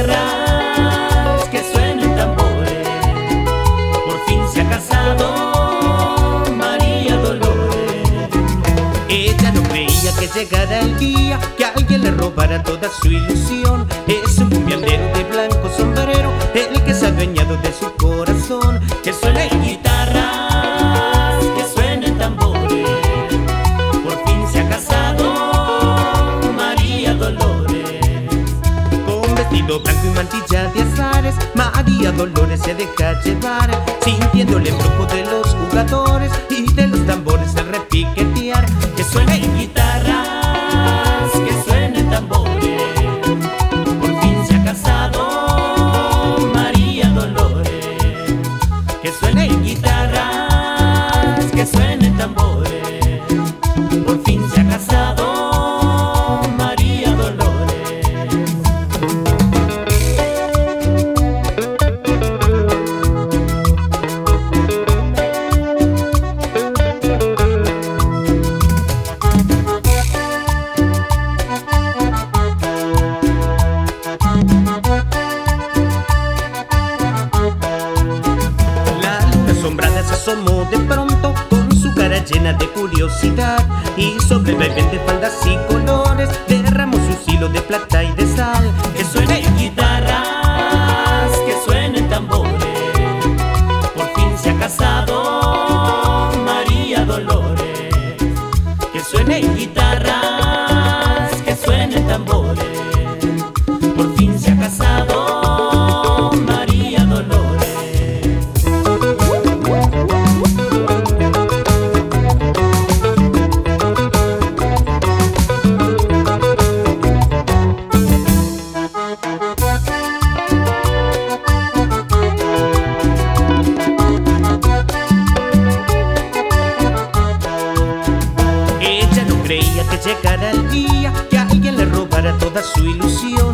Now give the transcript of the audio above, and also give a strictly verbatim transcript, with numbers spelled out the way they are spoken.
guitarras, que suenen tambores. Por fin se ha casado María Dolores. Ella no creía que llegara el día que alguien le robara toda su ilusión. Es un cumbiandero de blanco sombrero, el que se ha adueñado de su corazón. Que suenen guitarras, que suenen tambores. Por fin se ha casado María Dolores. Con vestido blanco y mantilla de azares, María Dolores se deja llevar, sintiendo el embrujo de los jugadores y de los tambores el repiquetear. Que suenen guitarras, que suenen tambores. Por fin se ha casado María Dolores. Que suenen guitarras, que suenen tambores. Por fin se ha casado María Dolores. Se asomó de pronto con su cara llena de curiosidad, y sobre bebés de faldas y colores derramó su hilo de plata y de sal. Que suenen guitarras, que suenen tambores. Por fin se ha casado María Dolores. Que suenen guitarras, que suenen tambores. Por fin se ha casado María Dolores. Ella no creía que llegara el día que alguien le robara toda su ilusión.